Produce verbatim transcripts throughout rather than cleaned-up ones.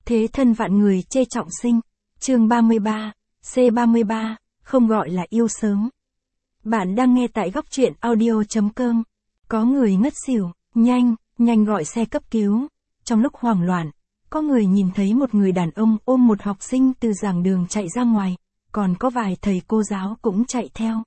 Thế thân vạn người chê trọng sinh. Chương ba mươi ba, C ba mươi ba, không gọi là yêu sớm. Bạn đang nghe tại góc truyện audio chấm com. Có người ngất xỉu, nhanh, nhanh gọi xe cấp cứu. Trong lúc hoảng loạn, có người nhìn thấy một người đàn ông ôm một học sinh từ giảng đường chạy ra ngoài, còn có vài thầy cô giáo cũng chạy theo.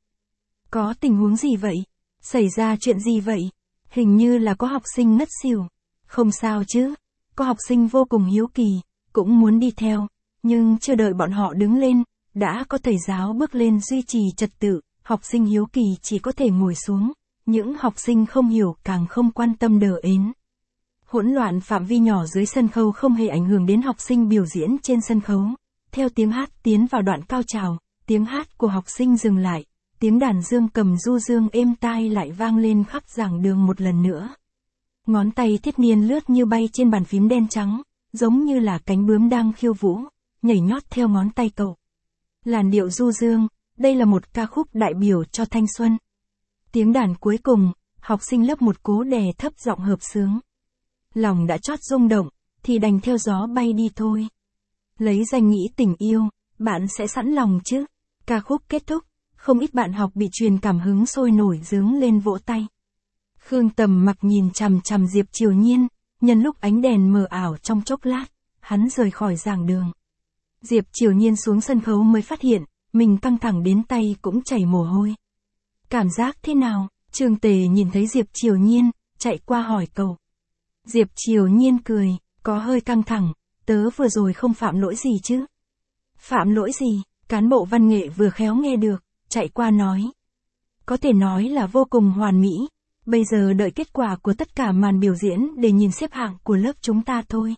Có tình huống gì vậy? Xảy ra chuyện gì vậy? Hình như là có học sinh ngất xỉu. Không sao chứ? Có học sinh vô cùng hiếu kỳ, cũng muốn đi theo, nhưng chưa đợi bọn họ đứng lên, đã có thầy giáo bước lên duy trì trật tự, học sinh hiếu kỳ chỉ có thể ngồi xuống, những học sinh không hiểu càng không quan tâm đờ ến. Hỗn loạn phạm vi nhỏ dưới sân khấu không hề ảnh hưởng đến học sinh biểu diễn trên sân khấu. Theo tiếng hát tiến vào đoạn cao trào, tiếng hát của học sinh dừng lại, tiếng đàn dương cầm du dương êm tai lại vang lên khắp giảng đường một lần nữa. Ngón tay Thiết Niên lướt như bay trên bàn phím đen trắng, giống như là cánh bướm đang khiêu vũ, nhảy nhót theo ngón tay cậu. Làn điệu du dương, đây là một ca khúc đại biểu cho thanh xuân. Tiếng đàn cuối cùng, học sinh lớp một cố đè thấp giọng hợp xướng. Lòng đã chót rung động, thì đành theo gió bay đi thôi. Lấy danh nghĩa tình yêu, bạn sẽ sẵn lòng chứ? Ca khúc kết thúc, không ít bạn học bị truyền cảm hứng sôi nổi giướng lên vỗ tay. Khương Tầm Mặc nhìn chằm chằm Diệp Triều Nhiên, nhân lúc ánh đèn mờ ảo trong chốc lát, hắn rời khỏi giảng đường. Diệp Triều Nhiên xuống sân khấu mới phát hiện, mình căng thẳng đến tay cũng chảy mồ hôi. Cảm giác thế nào? Trương Tề nhìn thấy Diệp Triều Nhiên, chạy qua hỏi cậu. Diệp Triều Nhiên cười, có hơi căng thẳng, tớ vừa rồi không phạm lỗi gì chứ? Phạm lỗi gì? Cán bộ văn nghệ vừa khéo nghe được, chạy qua nói. Có thể nói là vô cùng hoàn mỹ, bây giờ đợi kết quả của tất cả màn biểu diễn để nhìn xếp hạng của lớp chúng ta thôi.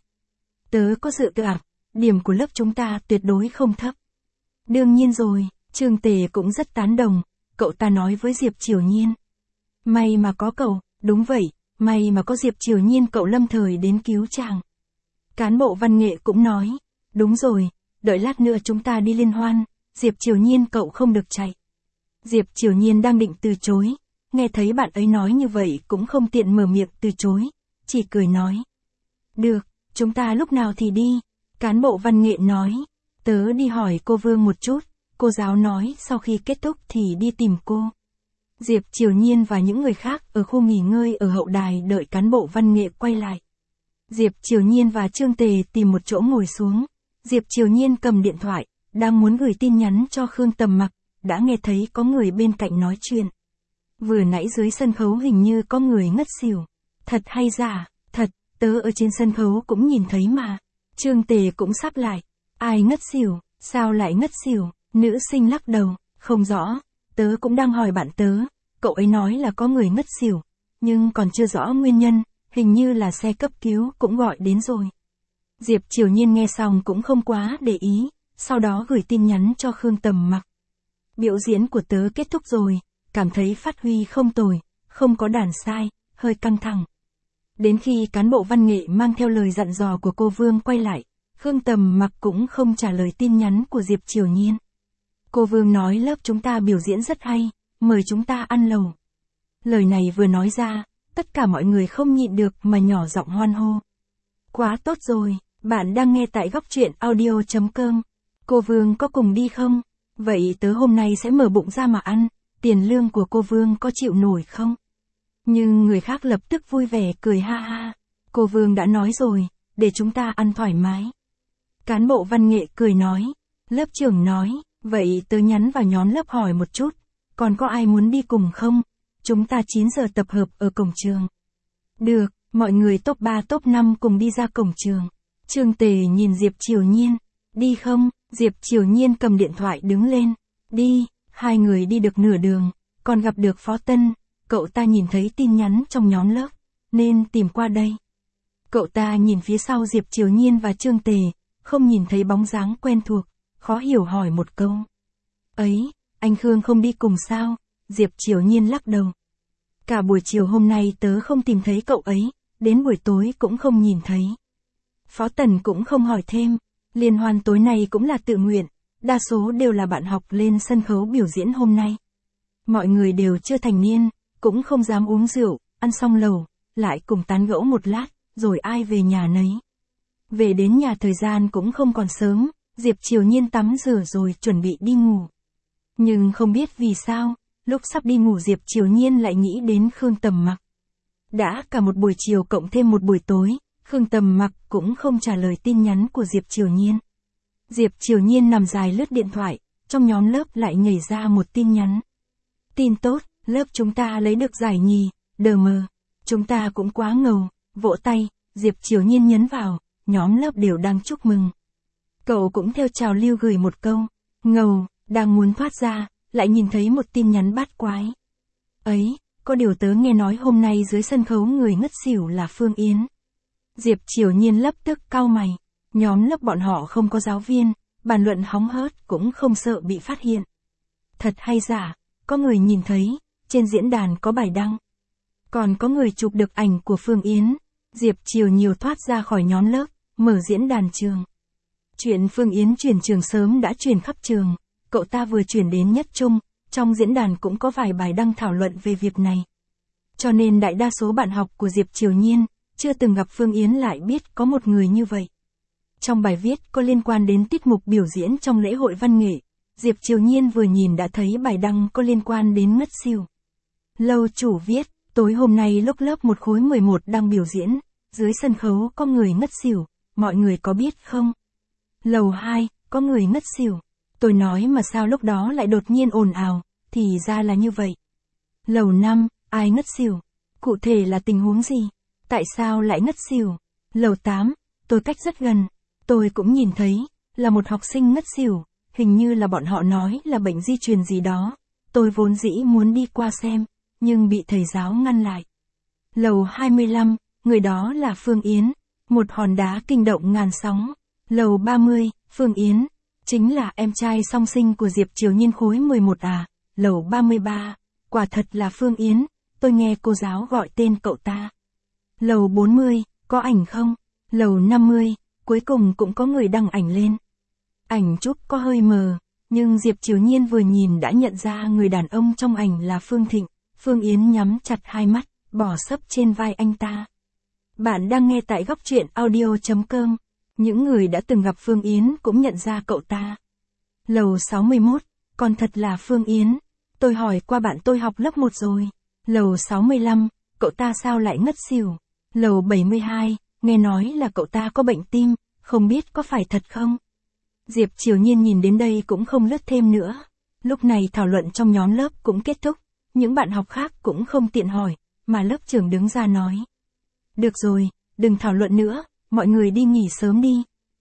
Tớ có dự cảm, điểm của lớp chúng ta tuyệt đối không thấp. Đương nhiên rồi, Trương Tề cũng rất tán đồng, cậu ta nói với Diệp Triều Nhiên. May mà có cậu, đúng vậy, may mà có Diệp Triều Nhiên cậu lâm thời đến cứu chàng. Cán bộ văn nghệ cũng nói, đúng rồi, đợi lát nữa chúng ta đi liên hoan, Diệp Triều Nhiên cậu không được chạy. Diệp Triều Nhiên đang định từ chối, nghe thấy bạn ấy nói như vậy cũng không tiện mở miệng từ chối, chỉ cười nói. Được, chúng ta lúc nào thì đi, cán bộ văn nghệ nói, tớ đi hỏi cô Vương một chút, cô giáo nói sau khi kết thúc thì đi tìm cô. Diệp Triều Nhiên và những người khác ở khu nghỉ ngơi ở hậu đài đợi cán bộ văn nghệ quay lại. Diệp Triều Nhiên và Trương Tề tìm một chỗ ngồi xuống, Diệp Triều Nhiên cầm điện thoại, đang muốn gửi tin nhắn cho Khương Tầm Mặc, đã nghe thấy có người bên cạnh nói chuyện. Vừa nãy dưới sân khấu hình như có người ngất xỉu. Thật hay giả? Thật, tớ ở trên sân khấu cũng nhìn thấy mà. Trương Tề cũng sắp lại. Ai ngất xỉu? Sao lại ngất xỉu? Nữ sinh lắc đầu, không rõ. Tớ cũng đang hỏi bạn tớ, cậu ấy nói là có người ngất xỉu, nhưng còn chưa rõ nguyên nhân, hình như là xe cấp cứu cũng gọi đến rồi. Diệp Triều Nhiên nghe xong cũng không quá để ý, sau đó gửi tin nhắn cho Khương Tầm Mặc. Biểu diễn của tớ kết thúc rồi, cảm thấy phát huy không tồi, không có đàn sai, hơi căng thẳng. Đến khi cán bộ văn nghệ mang theo lời dặn dò của cô Vương quay lại, Khương Tầm Mặc cũng không trả lời tin nhắn của Diệp Triều Nhiên. Cô Vương nói lớp chúng ta biểu diễn rất hay, mời chúng ta ăn lẩu. Lời này vừa nói ra, tất cả mọi người không nhịn được mà nhỏ giọng hoan hô. Quá tốt rồi, bạn đang nghe tại góc truyện audio chấm com. Cô Vương có cùng đi không? Vậy tớ hôm nay sẽ mở bụng ra mà ăn, tiền lương của cô Vương có chịu nổi không? Nhưng người khác lập tức vui vẻ cười ha ha. Cô Vương đã nói rồi, để chúng ta ăn thoải mái. Cán bộ văn nghệ cười nói, lớp trưởng nói, vậy tớ nhắn vào nhóm lớp hỏi một chút, còn có ai muốn đi cùng không? Chúng ta chín giờ tập hợp ở cổng trường. Được, mọi người top ba top năm cùng đi ra cổng trường. Trương Tề nhìn Diệp Triều Nhiên, đi không? Diệp Triều Nhiên cầm điện thoại đứng lên, đi, hai người đi được nửa đường, còn gặp được Phó Tân, cậu ta nhìn thấy tin nhắn trong nhóm lớp, nên tìm qua đây. Cậu ta nhìn phía sau Diệp Triều Nhiên và Trương Tề, không nhìn thấy bóng dáng quen thuộc, khó hiểu hỏi một câu. Ấy, anh Khương không đi cùng sao? Diệp Triều Nhiên lắc đầu. Cả buổi chiều hôm nay tớ không tìm thấy cậu ấy, đến buổi tối cũng không nhìn thấy. Phó Tần cũng không hỏi thêm, liên hoan tối nay cũng là tự nguyện, đa số đều là bạn học lên sân khấu biểu diễn hôm nay. Mọi người đều chưa thành niên, cũng không dám uống rượu, ăn xong lẩu, lại cùng tán gẫu một lát, rồi ai về nhà nấy. Về đến nhà thời gian cũng không còn sớm, Diệp Triều Nhiên tắm rửa rồi chuẩn bị đi ngủ. Nhưng không biết vì sao, lúc sắp đi ngủ Diệp Triều Nhiên lại nghĩ đến Khương Tầm Mặc. Đã cả một buổi chiều cộng thêm một buổi tối, Khương Tầm Mặc cũng không trả lời tin nhắn của Diệp Triều Nhiên. Diệp Triều Nhiên nằm dài lướt điện thoại, trong nhóm lớp lại nhảy ra một tin nhắn. Tin tốt, lớp chúng ta lấy được giải nhì, đờ mờ. Chúng ta cũng quá ngầu, vỗ tay, Diệp Triều Nhiên nhấn vào, nhóm lớp đều đang chúc mừng. Cậu cũng theo trào lưu gửi một câu, ngầu, đang muốn thoát ra, lại nhìn thấy một tin nhắn bát quái. Ấy, có điều tớ nghe nói hôm nay dưới sân khấu người ngất xỉu là Phương Yến. Diệp Triều Nhiên lập tức cau mày, nhóm lớp bọn họ không có giáo viên, bàn luận hóng hớt cũng không sợ bị phát hiện. Thật hay giả, có người nhìn thấy, trên diễn đàn có bài đăng. Còn có người chụp được ảnh của Phương Yến. Diệp Triều nhiều thoát ra khỏi nhóm lớp, mở diễn đàn trường. Chuyện Phương Yến chuyển trường sớm đã truyền khắp trường, cậu ta vừa chuyển đến nhất trung, trong diễn đàn cũng có vài bài đăng thảo luận về việc này. Cho nên đại đa số bạn học của Diệp Triều Nhiên, chưa từng gặp Phương Yến lại biết có một người như vậy. Trong bài viết có liên quan đến tiết mục biểu diễn trong lễ hội văn nghệ, Diệp Triều Nhiên vừa nhìn đã thấy bài đăng có liên quan đến ngất xỉu. Lâu chủ viết, tối hôm nay lúc lớp một khối mười một đang biểu diễn, dưới sân khấu có người ngất xỉu, mọi người có biết không? Lầu hai, có người ngất xỉu. Tôi nói mà sao lúc đó lại đột nhiên ồn ào, thì ra là như vậy. Lầu năm, ai ngất xỉu? Cụ thể là tình huống gì? Tại sao lại ngất xỉu? Lầu tám, tôi cách rất gần. Tôi cũng nhìn thấy, là một học sinh ngất xỉu, hình như là bọn họ nói là bệnh di truyền gì đó. Tôi vốn dĩ muốn đi qua xem, nhưng bị thầy giáo ngăn lại. Lầu hai mươi lăm, người đó là Phương Yến, một hòn đá kinh động ngàn sóng. Lầu ba mươi, Phương Yến, chính là em trai song sinh của Diệp Triều Nhiên khối mười một à. Lầu ba mươi ba, quả thật là Phương Yến, tôi nghe cô giáo gọi tên cậu ta. Lầu bốn mươi, có ảnh không? Lầu năm mươi, cuối cùng cũng có người đăng ảnh lên. Ảnh chụp có hơi mờ, nhưng Diệp Triều Nhiên vừa nhìn đã nhận ra người đàn ông trong ảnh là Phương Thịnh. Phương Yến nhắm chặt hai mắt, bỏ sấp trên vai anh ta. Bạn đang nghe tại góc truyện audio chấm com. Những người đã từng gặp Phương Yến cũng nhận ra cậu ta. Lầu sáu mươi mốt, còn thật là Phương Yến. Tôi hỏi qua bạn tôi học lớp một rồi. Lầu sáu mươi lăm, cậu ta sao lại ngất xỉu? Lầu bảy mươi hai, nghe nói là cậu ta có bệnh tim, không biết có phải thật không? Diệp Triều Nhiên nhìn đến đây cũng không lướt thêm nữa. Lúc này thảo luận trong nhóm lớp cũng kết thúc. Những bạn học khác cũng không tiện hỏi, mà lớp trưởng đứng ra nói. Được rồi, đừng thảo luận nữa, mọi người đi nghỉ sớm đi.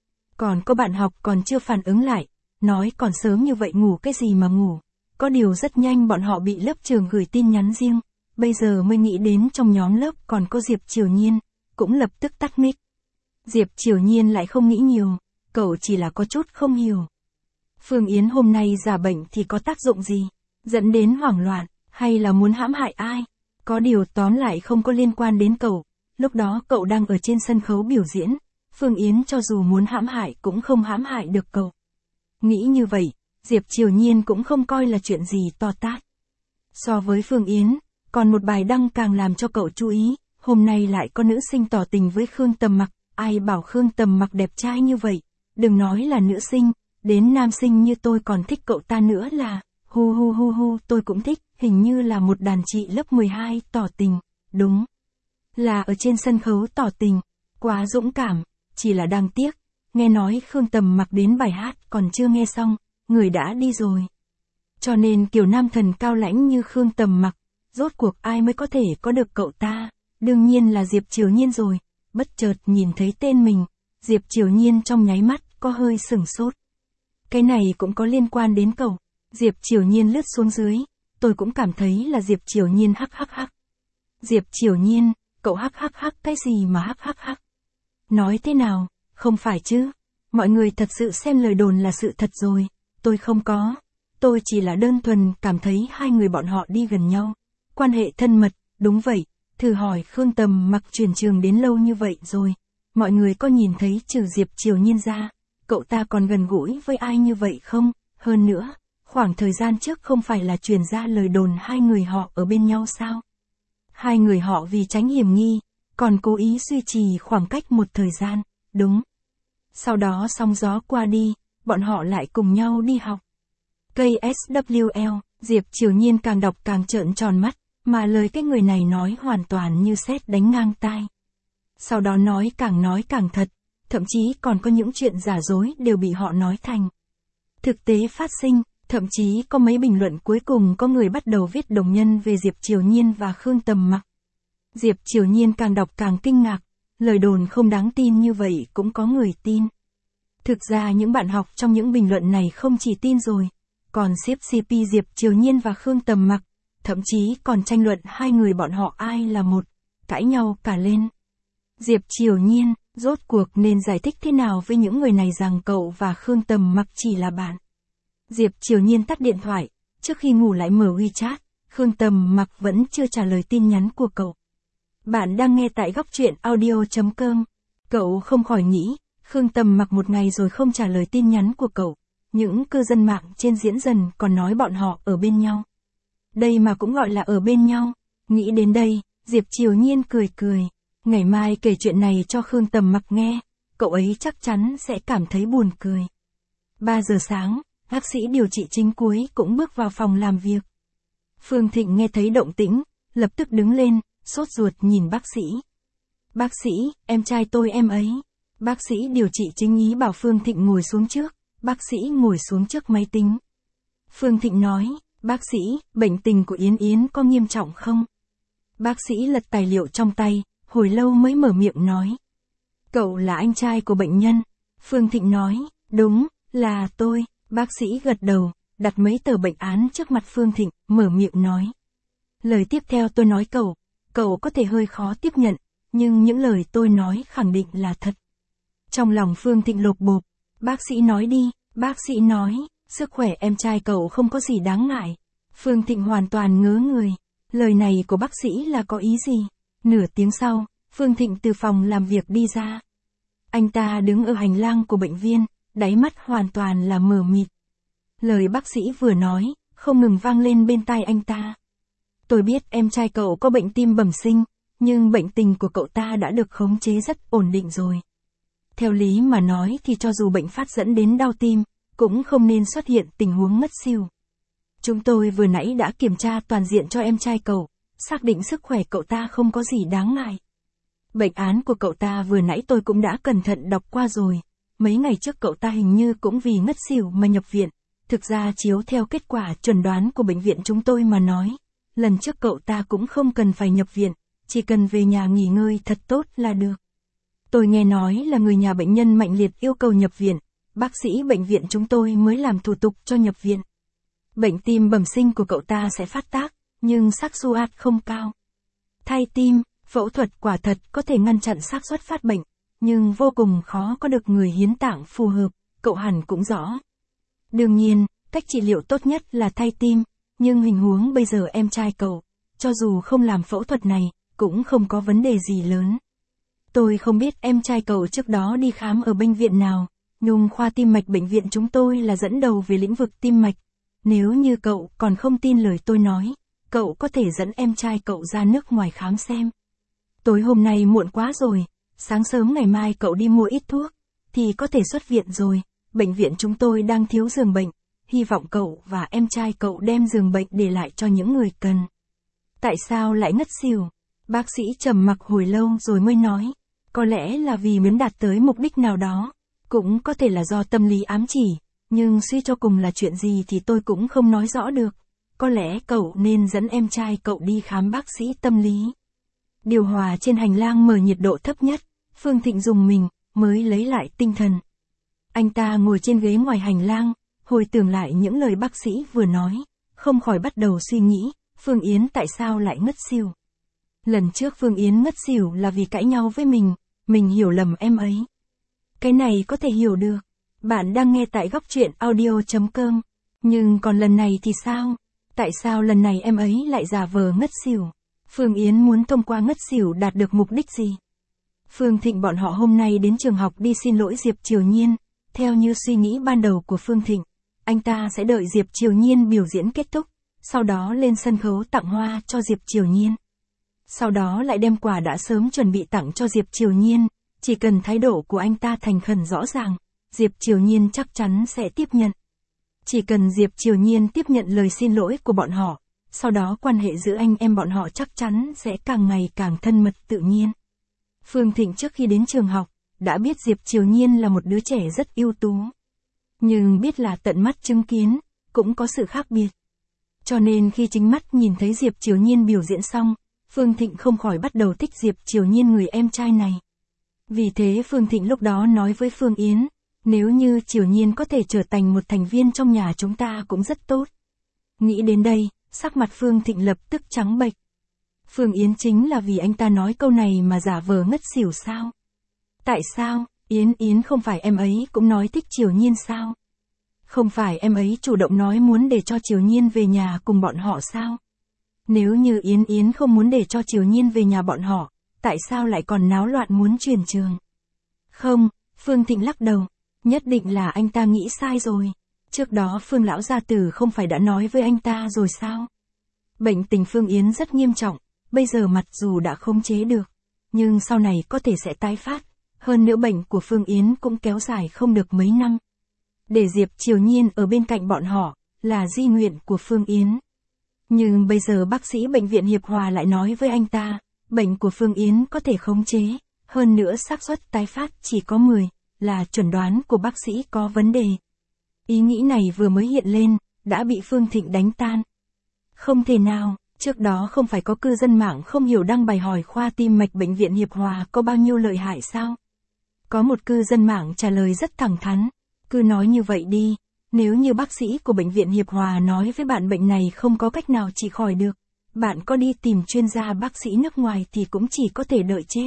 Còn có bạn học còn chưa phản ứng lại, nói còn sớm như vậy ngủ cái gì mà ngủ. Có điều rất nhanh bọn họ bị lớp trưởng gửi tin nhắn riêng, bây giờ mới nghĩ đến trong nhóm lớp còn có Diệp Triều Nhiên, cũng lập tức tắt mic. Diệp Triều Nhiên lại không nghĩ nhiều, cậu chỉ là có chút không hiểu. Phương Yến hôm nay giả bệnh thì có tác dụng gì, dẫn đến hoảng loạn, hay là muốn hãm hại ai? Có điều tóm lại không có liên quan đến cậu, lúc đó cậu đang ở trên sân khấu biểu diễn, Phương Yến cho dù muốn hãm hại cũng không hãm hại được cậu. Nghĩ như vậy, Diệp Triều Nhiên cũng không coi là chuyện gì to tát. So với Phương Yến, còn một bài đăng càng làm cho cậu chú ý, hôm nay lại có nữ sinh tỏ tình với Khương Tầm Mặc, ai bảo Khương Tầm Mặc đẹp trai như vậy, đừng nói là nữ sinh, đến nam sinh như tôi còn thích cậu ta nữa là, hu hu hu hu tôi cũng thích, hình như là một đàn chị lớp mười hai tỏ tình, đúng. Là ở trên sân khấu tỏ tình, quá dũng cảm, chỉ là đáng tiếc, nghe nói Khương Tầm Mặc đến bài hát còn chưa nghe xong, người đã đi rồi. Cho nên kiểu nam thần cao lãnh như Khương Tầm Mặc, rốt cuộc ai mới có thể có được cậu ta, đương nhiên là Diệp Triều Nhiên rồi, bất chợt nhìn thấy tên mình, Diệp Triều Nhiên trong nháy mắt có hơi sửng sốt. Cái này cũng có liên quan đến cậu, Diệp Triều Nhiên lướt xuống dưới, tôi cũng cảm thấy là Diệp Triều Nhiên hắc hắc hắc. Diệp Triều Nhiên, cậu hắc hắc hắc cái gì mà hắc hắc hắc? Nói thế nào, không phải chứ? Mọi người thật sự xem lời đồn là sự thật rồi, tôi không có. Tôi chỉ là đơn thuần cảm thấy hai người bọn họ đi gần nhau. Quan hệ thân mật, đúng vậy, thử hỏi Khương Tầm Mặc chuyển trường đến lâu như vậy rồi. Mọi người có nhìn thấy trừ Diệp Triều Nhiên ra, cậu ta còn gần gũi với ai như vậy không? Hơn nữa, khoảng thời gian trước không phải là truyền ra lời đồn hai người họ ở bên nhau sao? Hai người họ vì tránh hiểm nghi, còn cố ý duy trì khoảng cách một thời gian, đúng. Sau đó sóng gió qua đi, bọn họ lại cùng nhau đi học. Cây ét vê lờ, Diệp Triều Nhiên càng đọc càng trợn tròn mắt, mà lời cái người này nói hoàn toàn như sét đánh ngang tai. Sau đó nói càng nói càng thật, thậm chí còn có những chuyện giả dối đều bị họ nói thành thực tế phát sinh, thậm chí có mấy bình luận cuối cùng có người bắt đầu viết đồng nhân về Diệp Triều Nhiên và Khương Tầm Mặc. Diệp Triều Nhiên càng đọc càng kinh ngạc, lời đồn không đáng tin như vậy cũng có người tin. Thực ra những bạn học trong những bình luận này không chỉ tin rồi, còn xếp xê pê Diệp Triều Nhiên và Khương Tầm Mặc, thậm chí còn tranh luận hai người bọn họ ai là một, cãi nhau cả lên. Diệp Triều Nhiên, rốt cuộc nên giải thích thế nào với những người này rằng cậu và Khương Tầm Mặc chỉ là bạn. Diệp Triều Nhiên tắt điện thoại, trước khi ngủ lại mở WeChat, Khương Tầm Mặc vẫn chưa trả lời tin nhắn của cậu. Bạn đang nghe tại góc truyện audio chấm com. Cậu không khỏi nghĩ, Khương Tầm Mặc một ngày rồi không trả lời tin nhắn của cậu. Những cư dân mạng trên diễn dần còn nói bọn họ ở bên nhau. Đây mà cũng gọi là ở bên nhau. Nghĩ đến đây, Diệp Triều Nhiên cười cười. Ngày mai kể chuyện này cho Khương Tầm Mặc nghe, cậu ấy chắc chắn sẽ cảm thấy buồn cười. ba giờ sáng, bác sĩ điều trị chính cuối cũng bước vào phòng làm việc. Phương Thịnh nghe thấy động tĩnh, lập tức đứng lên, sốt ruột nhìn bác sĩ. Bác sĩ, em trai tôi em ấy. Bác sĩ điều trị chính ý bảo Phương Thịnh ngồi xuống trước, bác sĩ ngồi xuống trước máy tính. Phương Thịnh nói, bác sĩ, bệnh tình của Yến Yến có nghiêm trọng không? Bác sĩ lật tài liệu trong tay, hồi lâu mới mở miệng nói. Cậu là anh trai của bệnh nhân. Phương Thịnh nói, đúng, là tôi. Bác sĩ gật đầu, đặt mấy tờ bệnh án trước mặt Phương Thịnh, mở miệng nói. Lời tiếp theo tôi nói cậu, cậu có thể hơi khó tiếp nhận, nhưng những lời tôi nói khẳng định là thật. Trong lòng Phương Thịnh lột bột, bác sĩ nói đi, bác sĩ nói, sức khỏe em trai cậu không có gì đáng ngại. Phương Thịnh hoàn toàn ngớ người, lời này của bác sĩ là có ý gì? Nửa tiếng sau, Phương Thịnh từ phòng làm việc đi ra. Anh ta đứng ở hành lang của bệnh viện, đáy mắt hoàn toàn là mờ mịt. Lời bác sĩ vừa nói, không ngừng vang lên bên tai anh ta. Tôi biết em trai cậu có bệnh tim bẩm sinh, nhưng bệnh tình của cậu ta đã được khống chế rất ổn định rồi. Theo lý mà nói thì cho dù bệnh phát dẫn đến đau tim, cũng không nên xuất hiện tình huống ngất xỉu. Chúng tôi vừa nãy đã kiểm tra toàn diện cho em trai cậu, xác định sức khỏe cậu ta không có gì đáng ngại. Bệnh án của cậu ta vừa nãy tôi cũng đã cẩn thận đọc qua rồi. Mấy ngày trước cậu ta hình như cũng vì ngất xỉu mà nhập viện. Thực ra chiếu theo kết quả chuẩn đoán của bệnh viện chúng tôi mà nói, lần trước cậu ta cũng không cần phải nhập viện, chỉ cần về nhà nghỉ ngơi thật tốt là được. Tôi nghe nói là người nhà bệnh nhân mạnh liệt yêu cầu nhập viện, bác sĩ bệnh viện chúng tôi mới làm thủ tục cho nhập viện. Bệnh tim bẩm sinh của cậu ta sẽ phát tác, nhưng xác suất không cao. Thay tim, phẫu thuật quả thật có thể ngăn chặn xác suất phát bệnh, nhưng vô cùng khó có được người hiến tạng phù hợp, cậu hẳn cũng rõ. Đương nhiên, cách trị liệu tốt nhất là thay tim, nhưng hình huống bây giờ em trai cậu, cho dù không làm phẫu thuật này, cũng không có vấn đề gì lớn. Tôi không biết em trai cậu trước đó đi khám ở bệnh viện nào, nhưng khoa tim mạch bệnh viện chúng tôi là dẫn đầu về lĩnh vực tim mạch. Nếu như cậu còn không tin lời tôi nói, cậu có thể dẫn em trai cậu ra nước ngoài khám xem. Tối hôm nay muộn quá rồi, sáng sớm ngày mai cậu đi mua ít thuốc, thì có thể xuất viện rồi. Bệnh viện chúng tôi đang thiếu giường bệnh, hy vọng cậu và em trai cậu đem giường bệnh để lại cho những người cần. Tại sao lại ngất xỉu? Bác sĩ trầm mặc hồi lâu rồi mới nói, có lẽ là vì muốn đạt tới mục đích nào đó, cũng có thể là do tâm lý ám chỉ, nhưng suy cho cùng là chuyện gì thì tôi cũng không nói rõ được. Có lẽ cậu nên dẫn em trai cậu đi khám bác sĩ tâm lý. Điều hòa trên hành lang mở nhiệt độ thấp nhất, Phương Thịnh dùng mình, mới lấy lại tinh thần. Anh ta ngồi trên ghế ngoài hành lang, hồi tưởng lại những lời bác sĩ vừa nói, không khỏi bắt đầu suy nghĩ, Phương Yến tại sao lại ngất xỉu. Lần trước Phương Yến ngất xỉu là vì cãi nhau với mình, mình hiểu lầm em ấy. Cái này có thể hiểu được. Bạn đang nghe tại góc truyện audio chấm com. Nhưng còn lần này thì sao? Tại sao lần này em ấy lại giả vờ ngất xỉu? Phương Yến muốn thông qua ngất xỉu đạt được mục đích gì? Phương Thịnh bọn họ hôm nay đến trường học đi xin lỗi Diệp Triều Nhiên. Theo như suy nghĩ ban đầu của Phương Thịnh, anh ta sẽ đợi Diệp Triều Nhiên biểu diễn kết thúc, sau đó lên sân khấu tặng hoa cho Diệp Triều Nhiên. Sau đó lại đem quà đã sớm chuẩn bị tặng cho Diệp Triều Nhiên, Chỉ cần thái độ của anh ta thành khẩn rõ ràng, Diệp Triều Nhiên chắc chắn sẽ tiếp nhận. Chỉ cần Diệp Triều Nhiên tiếp nhận lời xin lỗi của bọn họ, sau đó quan hệ giữa anh em bọn họ chắc chắn sẽ càng ngày càng thân mật tự nhiên. Phương Thịnh trước khi đến trường học, đã biết Diệp Triều Nhiên là một đứa trẻ rất ưu tú. Nhưng biết là tận mắt chứng kiến, cũng có sự khác biệt. Cho nên khi chính mắt nhìn thấy Diệp Triều Nhiên biểu diễn xong, Phương Thịnh không khỏi bắt đầu thích Diệp Triều Nhiên người em trai này. Vì thế Phương Thịnh lúc đó nói với Phương Yến, nếu như Triều Nhiên có thể trở thành một thành viên trong nhà chúng ta cũng rất tốt. Nghĩ đến đây, sắc mặt Phương Thịnh lập tức trắng bệch. Phương Yến chính là vì anh ta nói câu này mà giả vờ ngất xỉu sao? Tại sao, Yến Yến không phải em ấy cũng nói thích Triều Nhiên sao? Không phải em ấy chủ động nói muốn để cho Triều Nhiên về nhà cùng bọn họ sao? Nếu như Yến Yến không muốn để cho Triều Nhiên về nhà bọn họ, tại sao lại còn náo loạn muốn chuyển trường? Không, Phương Thịnh lắc đầu, nhất định là anh ta nghĩ sai rồi. Trước đó Phương lão gia tử không phải đã nói với anh ta rồi sao? Bệnh tình Phương Yến rất nghiêm trọng, bây giờ mặc dù đã khống chế được, nhưng sau này có thể sẽ tái phát, hơn nữa bệnh của Phương Yến cũng kéo dài không được mấy năm. Để Diệp Triều Nhiên ở bên cạnh bọn họ, là di nguyện của Phương Yến. Nhưng bây giờ bác sĩ bệnh viện Hiệp Hòa lại nói với anh ta, bệnh của Phương Yến có thể khống chế, hơn nữa xác suất tái phát chỉ có mười, là chuẩn đoán của bác sĩ có vấn đề. Ý nghĩ này vừa mới hiện lên, đã bị Phương Thịnh đánh tan. Không thể nào, trước đó không phải có cư dân mạng không hiểu đăng bài hỏi khoa tim mạch bệnh viện Hiệp Hòa có bao nhiêu lợi hại sao? Có một cư dân mạng trả lời rất thẳng thắn, cứ nói như vậy đi, nếu như bác sĩ của bệnh viện Hiệp Hòa nói với bạn bệnh này không có cách nào trị khỏi được, bạn có đi tìm chuyên gia bác sĩ nước ngoài thì cũng chỉ có thể đợi chết.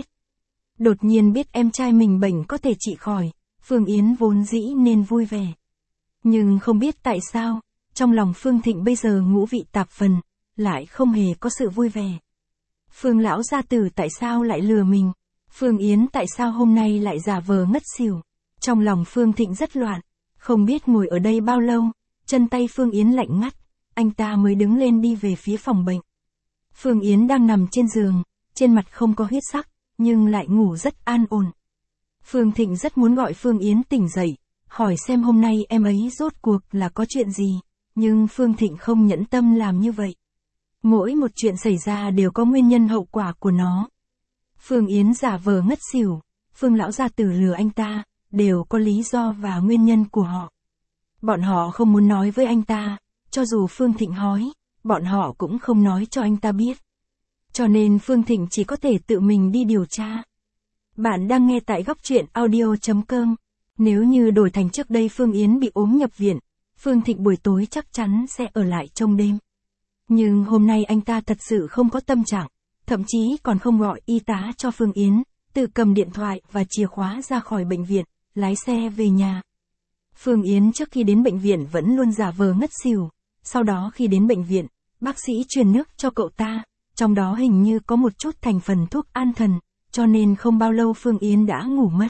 Đột nhiên biết em trai mình bệnh có thể trị khỏi, Phương Yến vốn dĩ nên vui vẻ. Nhưng không biết tại sao, trong lòng Phương Thịnh bây giờ ngũ vị tạp phần, lại không hề có sự vui vẻ. Phương lão gia tử tại sao lại lừa mình? Phương Yến tại sao hôm nay lại giả vờ ngất xỉu? Trong lòng Phương Thịnh rất loạn, không biết ngồi ở đây bao lâu, chân tay Phương Yến lạnh ngắt, anh ta mới đứng lên đi về phía phòng bệnh. Phương Yến đang nằm trên giường, trên mặt không có huyết sắc, nhưng lại ngủ rất an ổn. Phương Thịnh rất muốn gọi Phương Yến tỉnh dậy, hỏi xem hôm nay em ấy rốt cuộc là có chuyện gì, nhưng Phương Thịnh không nhẫn tâm làm như vậy. Mỗi một chuyện xảy ra đều có nguyên nhân hậu quả của nó. Phương Yến giả vờ ngất xỉu, Phương lão gia tử lừa anh ta, đều có lý do và nguyên nhân của họ. Bọn họ không muốn nói với anh ta, cho dù Phương Thịnh hỏi, bọn họ cũng không nói cho anh ta biết. Cho nên Phương Thịnh chỉ có thể tự mình đi điều tra. Bạn đang nghe tại góc truyện audio chấm com. Nếu như đổi thành trước đây Phương Yến bị ốm nhập viện, Phương Thịnh buổi tối chắc chắn sẽ ở lại trong đêm. Nhưng hôm nay anh ta thật sự không có tâm trạng, thậm chí còn không gọi y tá cho Phương Yến, tự cầm điện thoại và chìa khóa ra khỏi bệnh viện, lái xe về nhà. Phương Yến trước khi đến bệnh viện vẫn luôn giả vờ ngất xỉu, sau đó khi đến bệnh viện, bác sĩ truyền nước cho cậu ta, trong đó hình như có một chút thành phần thuốc an thần, cho nên không bao lâu Phương Yến đã ngủ mất.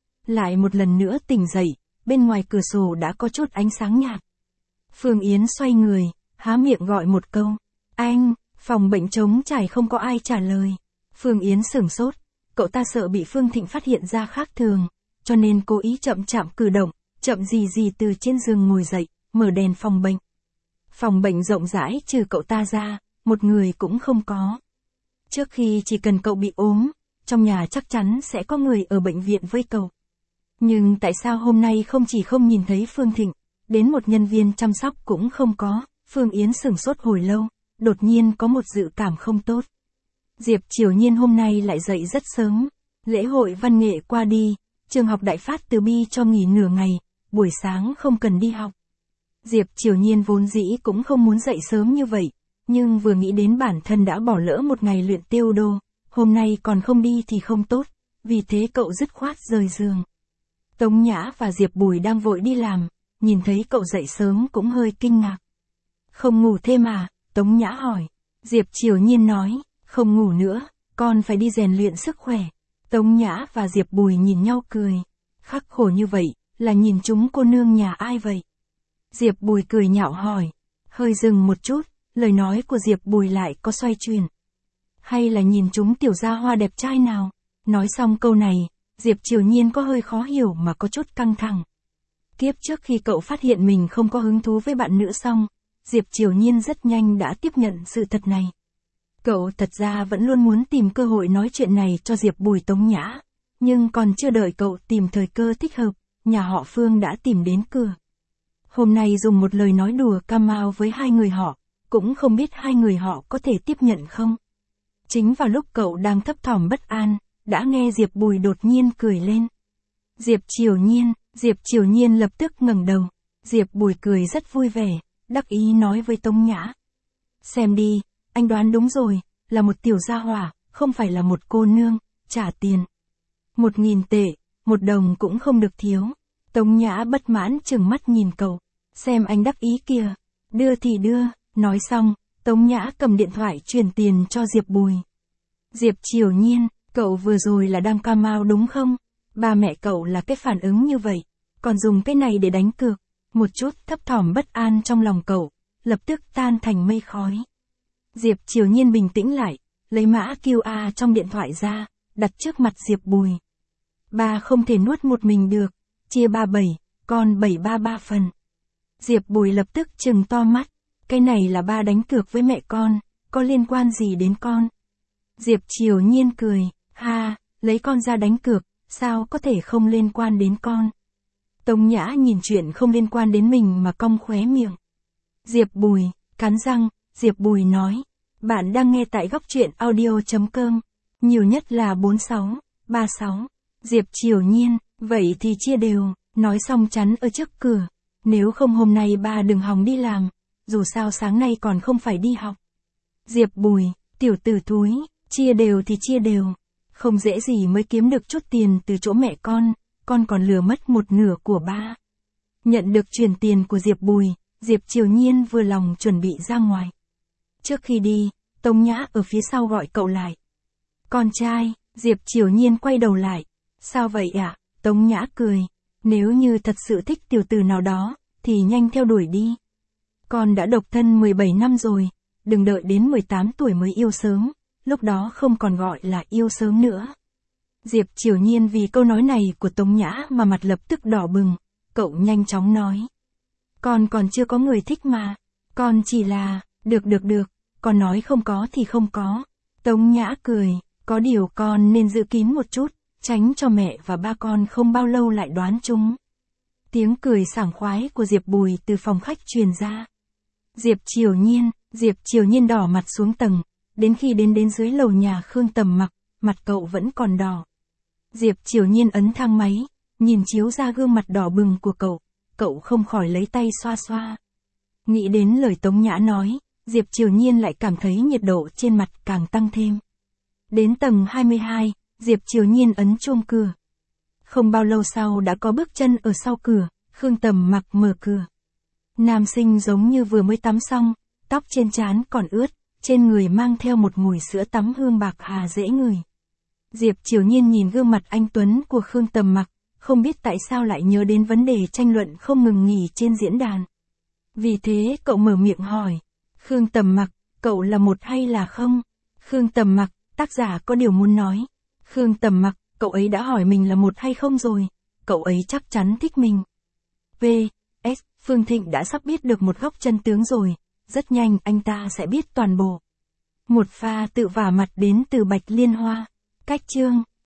Lại một lần nữa tỉnh dậy, bên ngoài cửa sổ đã có chút ánh sáng nhạt. Phương Yến xoay người, há miệng gọi một câu, anh, phòng bệnh trống trải không có ai trả lời. Phương Yến sửng sốt, cậu ta sợ bị Phương Thịnh phát hiện ra khác thường, cho nên cố ý chậm chạp cử động, chậm gì gì từ trên giường ngồi dậy, mở đèn phòng bệnh. Phòng bệnh rộng rãi trừ cậu ta ra, một người cũng không có. Trước khi chỉ cần cậu bị ốm, trong nhà chắc chắn sẽ có người ở bệnh viện với cậu. Nhưng tại sao hôm nay không chỉ không nhìn thấy Phương Thịnh, đến một nhân viên chăm sóc cũng không có? Phương Yến sửng sốt hồi lâu, đột nhiên có một dự cảm không tốt. Diệp Triều Nhiên hôm nay lại dậy rất sớm, lễ hội văn nghệ qua đi, trường học Đại Phát Từ Bi cho nghỉ nửa ngày, buổi sáng không cần đi học. Diệp Triều Nhiên vốn dĩ cũng không muốn dậy sớm như vậy, nhưng vừa nghĩ đến bản thân đã bỏ lỡ một ngày luyện tiêu đô, hôm nay còn không đi thì không tốt, vì thế cậu dứt khoát rời giường. Tống Nhã và Diệp Bùi đang vội đi làm, nhìn thấy cậu dậy sớm cũng hơi kinh ngạc. Không ngủ thêm à? Tống Nhã hỏi. Diệp Triều Nhiên nói, không ngủ nữa, con phải đi rèn luyện sức khỏe. Tống Nhã và Diệp Bùi nhìn nhau cười. Khắc khổ như vậy, là nhìn chúng cô nương nhà ai vậy? Diệp Bùi cười nhạo hỏi. Hơi dừng một chút, lời nói của Diệp Bùi lại có xoay chuyển. Hay là nhìn chúng tiểu gia hoa đẹp trai nào? Nói xong câu này, Diệp Triều Nhiên có hơi khó hiểu mà có chút căng thẳng. Kiếp trước khi cậu phát hiện mình không có hứng thú với bạn nữ xong, Diệp Triều Nhiên rất nhanh đã tiếp nhận sự thật này. Cậu thật ra vẫn luôn muốn tìm cơ hội nói chuyện này cho Diệp Bùi Tống Nhã, nhưng còn chưa đợi cậu tìm thời cơ thích hợp, nhà họ Phương đã tìm đến cửa. Hôm nay dùng một lời nói đùa cam mau với hai người họ, cũng không biết hai người họ có thể tiếp nhận không. Chính vào lúc cậu đang thấp thỏm bất an, đã nghe Diệp Bùi đột nhiên cười lên. Diệp Triều Nhiên, Diệp Triều Nhiên lập tức ngẩng đầu. Diệp Bùi cười rất vui vẻ, đắc ý nói với Tống Nhã. Xem đi, anh đoán đúng rồi, là một tiểu gia hỏa, không phải là một cô nương, trả tiền. Một nghìn tệ, một đồng cũng không được thiếu. Tống Nhã bất mãn trừng mắt nhìn cậu, xem anh đắc ý kìa, đưa thì đưa, nói xong, Tống Nhã cầm điện thoại truyền tiền cho Diệp Bùi. Diệp Triều Nhiên, cậu vừa rồi là đang ca mau đúng không? Ba mẹ cậu là cái phản ứng như vậy, còn dùng cái này để đánh cược. Một chút thấp thỏm bất an trong lòng cậu, lập tức tan thành mây khói. Diệp Triều Nhiên bình tĩnh lại, lấy mã quy rờ trong điện thoại ra, đặt trước mặt Diệp Bùi. Ba không thể nuốt một mình được, chia ba bảy, còn bảy ba ba phần. Diệp Bùi lập tức trừng to mắt, cái này là ba đánh cược với mẹ con, có liên quan gì đến con? Diệp Triều Nhiên cười, ha, lấy con ra đánh cược, sao có thể không liên quan đến con? Tống Nhã nhìn chuyện không liên quan đến mình mà cong khóe miệng. Diệp Bùi, cắn răng, Diệp Bùi nói, bạn đang nghe tại góc truyện audio chấm com, nhiều nhất là bốn sáu, ba sáu. Diệp Triều Nhiên, vậy thì chia đều, nói xong chắn ở trước cửa, nếu không hôm nay ba đừng hòng đi làm, dù sao sáng nay còn không phải đi học. Diệp Bùi, tiểu tử thúi, chia đều thì chia đều, không dễ gì mới kiếm được chút tiền từ chỗ mẹ con, con còn lừa mất một nửa của ba. Nhận được chuyển tiền của Diệp Bùi, Diệp Triều Nhiên vừa lòng chuẩn bị ra ngoài. Trước khi đi, Tống Nhã ở phía sau gọi cậu lại. Con trai, Diệp Triều Nhiên quay đầu lại. Sao vậy ạ? À? Tống Nhã cười. Nếu như thật sự thích tiểu tử nào đó, thì nhanh theo đuổi đi. Con đã độc thân mười bảy năm rồi, đừng đợi đến mười tám tuổi mới yêu sớm, lúc đó không còn gọi là yêu sớm nữa. Diệp Triều Nhiên vì câu nói này của Tống Nhã mà mặt lập tức đỏ bừng, cậu nhanh chóng nói. Con còn chưa có người thích mà, con chỉ là, được được được, con nói không có thì không có. Tống Nhã cười, có điều con nên giữ kín một chút, tránh cho mẹ và ba con không bao lâu lại đoán chúng. Tiếng cười sảng khoái của Diệp Bùi từ phòng khách truyền ra. Diệp Triều Nhiên, Diệp Triều Nhiên đỏ mặt xuống tầng, đến khi đến đến dưới lầu nhà Khương Tầm Mặc, mặt cậu vẫn còn đỏ. Diệp Triều Nhiên ấn thang máy, nhìn chiếu ra gương mặt đỏ bừng của cậu, cậu không khỏi lấy tay xoa xoa. Nghĩ đến lời Tống Nhã nói, Diệp Triều Nhiên lại cảm thấy nhiệt độ trên mặt càng tăng thêm. Đến tầng hai mươi hai, Diệp Triều Nhiên ấn chuông cửa. Không bao lâu sau đã có bước chân ở sau cửa, Khương Tầm Mặc mở cửa. Nam sinh giống như vừa mới tắm xong, tóc trên trán còn ướt, trên người mang theo một mùi sữa tắm hương bạc hà dễ ngửi. Diệp Triều Nhiên nhìn gương mặt anh tuấn của Khương Tầm Mặc, không biết tại sao lại nhớ đến vấn đề tranh luận không ngừng nghỉ trên diễn đàn. Vì thế cậu mở miệng hỏi, Khương Tầm Mặc, cậu là một hay là không? Khương Tầm Mặc, tác giả có điều muốn nói. Khương Tầm Mặc, cậu ấy đã hỏi mình là một hay không rồi, cậu ấy chắc chắn thích mình. vê ét Phương Thịnh đã sắp biết được một góc chân tướng rồi, rất nhanh anh ta sẽ biết toàn bộ. Một pha tự vả mặt đến từ Bạch Liên Hoa. Cách chương